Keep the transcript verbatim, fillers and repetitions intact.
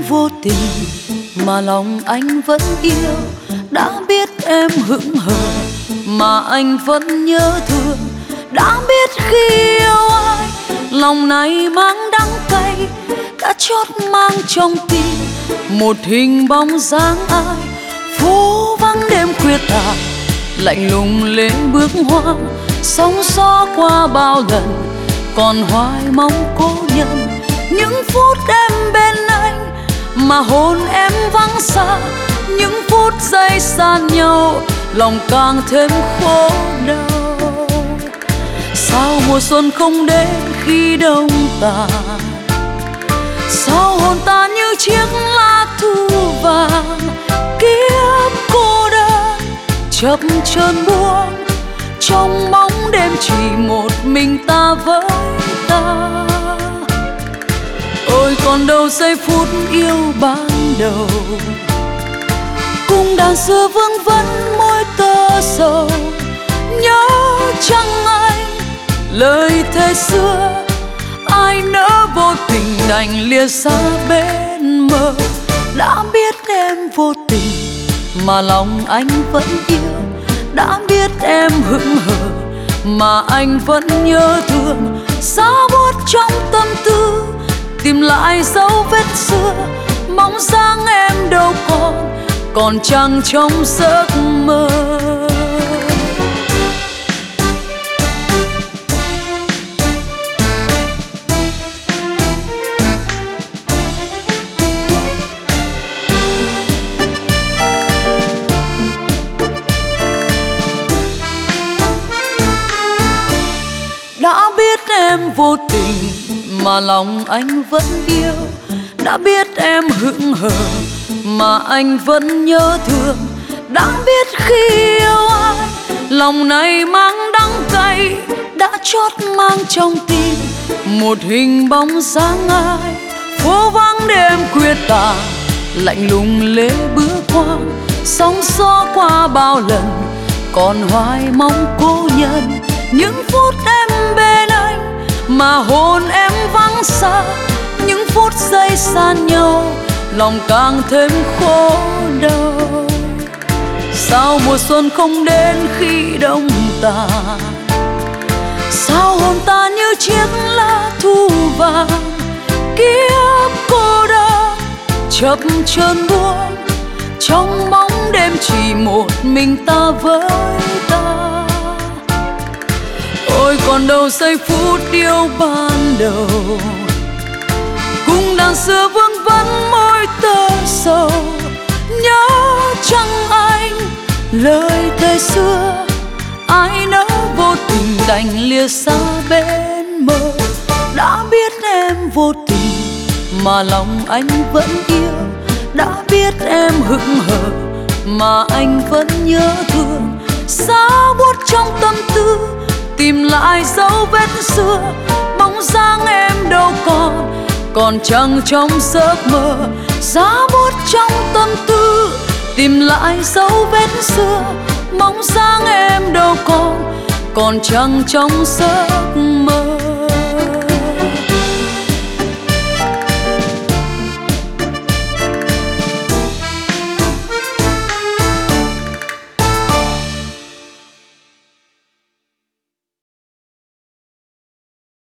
vô tình mà lòng anh vẫn yêu, đã biết em hững hờ mà anh vẫn nhớ thương, đã biết khi yêu ai lòng này mang đắng cay, đã chót mang trong tim một hình bóng dáng ai. Phố vắng đêm khuya tàn, lạnh lùng lên bước hoang, sóng gió qua bao lần còn hoài mong cố nhân. Những phút em bên anh mà hồn em vắng xa, những phút giây xa nhau lòng càng thêm khổ đau. Sao mùa xuân không đến khi đông tàn, sao hồn ta như chiếc lá thu vàng. Kiếp cô đơn chập chờn buông, trong bóng đêm chỉ một mình ta với ta. Ôi còn đâu giây phút yêu ban đầu, cung đàn xưa vương vấn môi tơ sầu. Nhớ chăng anh lời thề xưa, ai nỡ vô tình đành lìa xa bên mơ. Đã biết em vô tình mà lòng anh vẫn yêu, đã biết em hững hờ mà anh vẫn nhớ thương. Giá buốt trong tâm tư tìm lại dấu vết xưa, bóng dáng em đâu còn, còn chẳng trong giấc mơ. Đã biết em vô tình mà lòng anh vẫn yêu, đã biết em hững hờ mà anh vẫn nhớ thương, đã biết khi yêu ai lòng này mang đắng cay, đã chót mang trong tim một hình bóng dáng ai. Phố vắng đêm khuya tàn, lạnh lùng lê bước hoang, sóng gió qua bao lần còn hoài mong cố nhân. Những phút em bên anh mà hồn em vắng xa, những phút giây xa nhau lòng càng thêm khổ đau. Sao mùa xuân không đến khi đông tàn, sao hồn ta như chiếc lá thu vàng. Kiếp cô đơn chập chờn buông, trong bóng đêm chỉ một mình ta với ta. Ôi còn đâu giây phút yêu ban đầu, cung đàn xưa vương vấn môi tơ sầu. Nhớ chăng anh lời thề xưa, ai nỡ vô tình đành lìa xa bên mơ. Đã biết em vô tình mà lòng anh vẫn yêu, đã biết em hững hờ mà anh vẫn nhớ thương. Giá buốt trong tâm tư tìm lại dấu vết xưa, bóng dáng em đâu còn, còn chẳng trong giấc mơ. Giá buốt trong tâm tư tìm lại dấu vết xưa, bóng dáng em đâu còn, còn chẳng trong giấc mơ.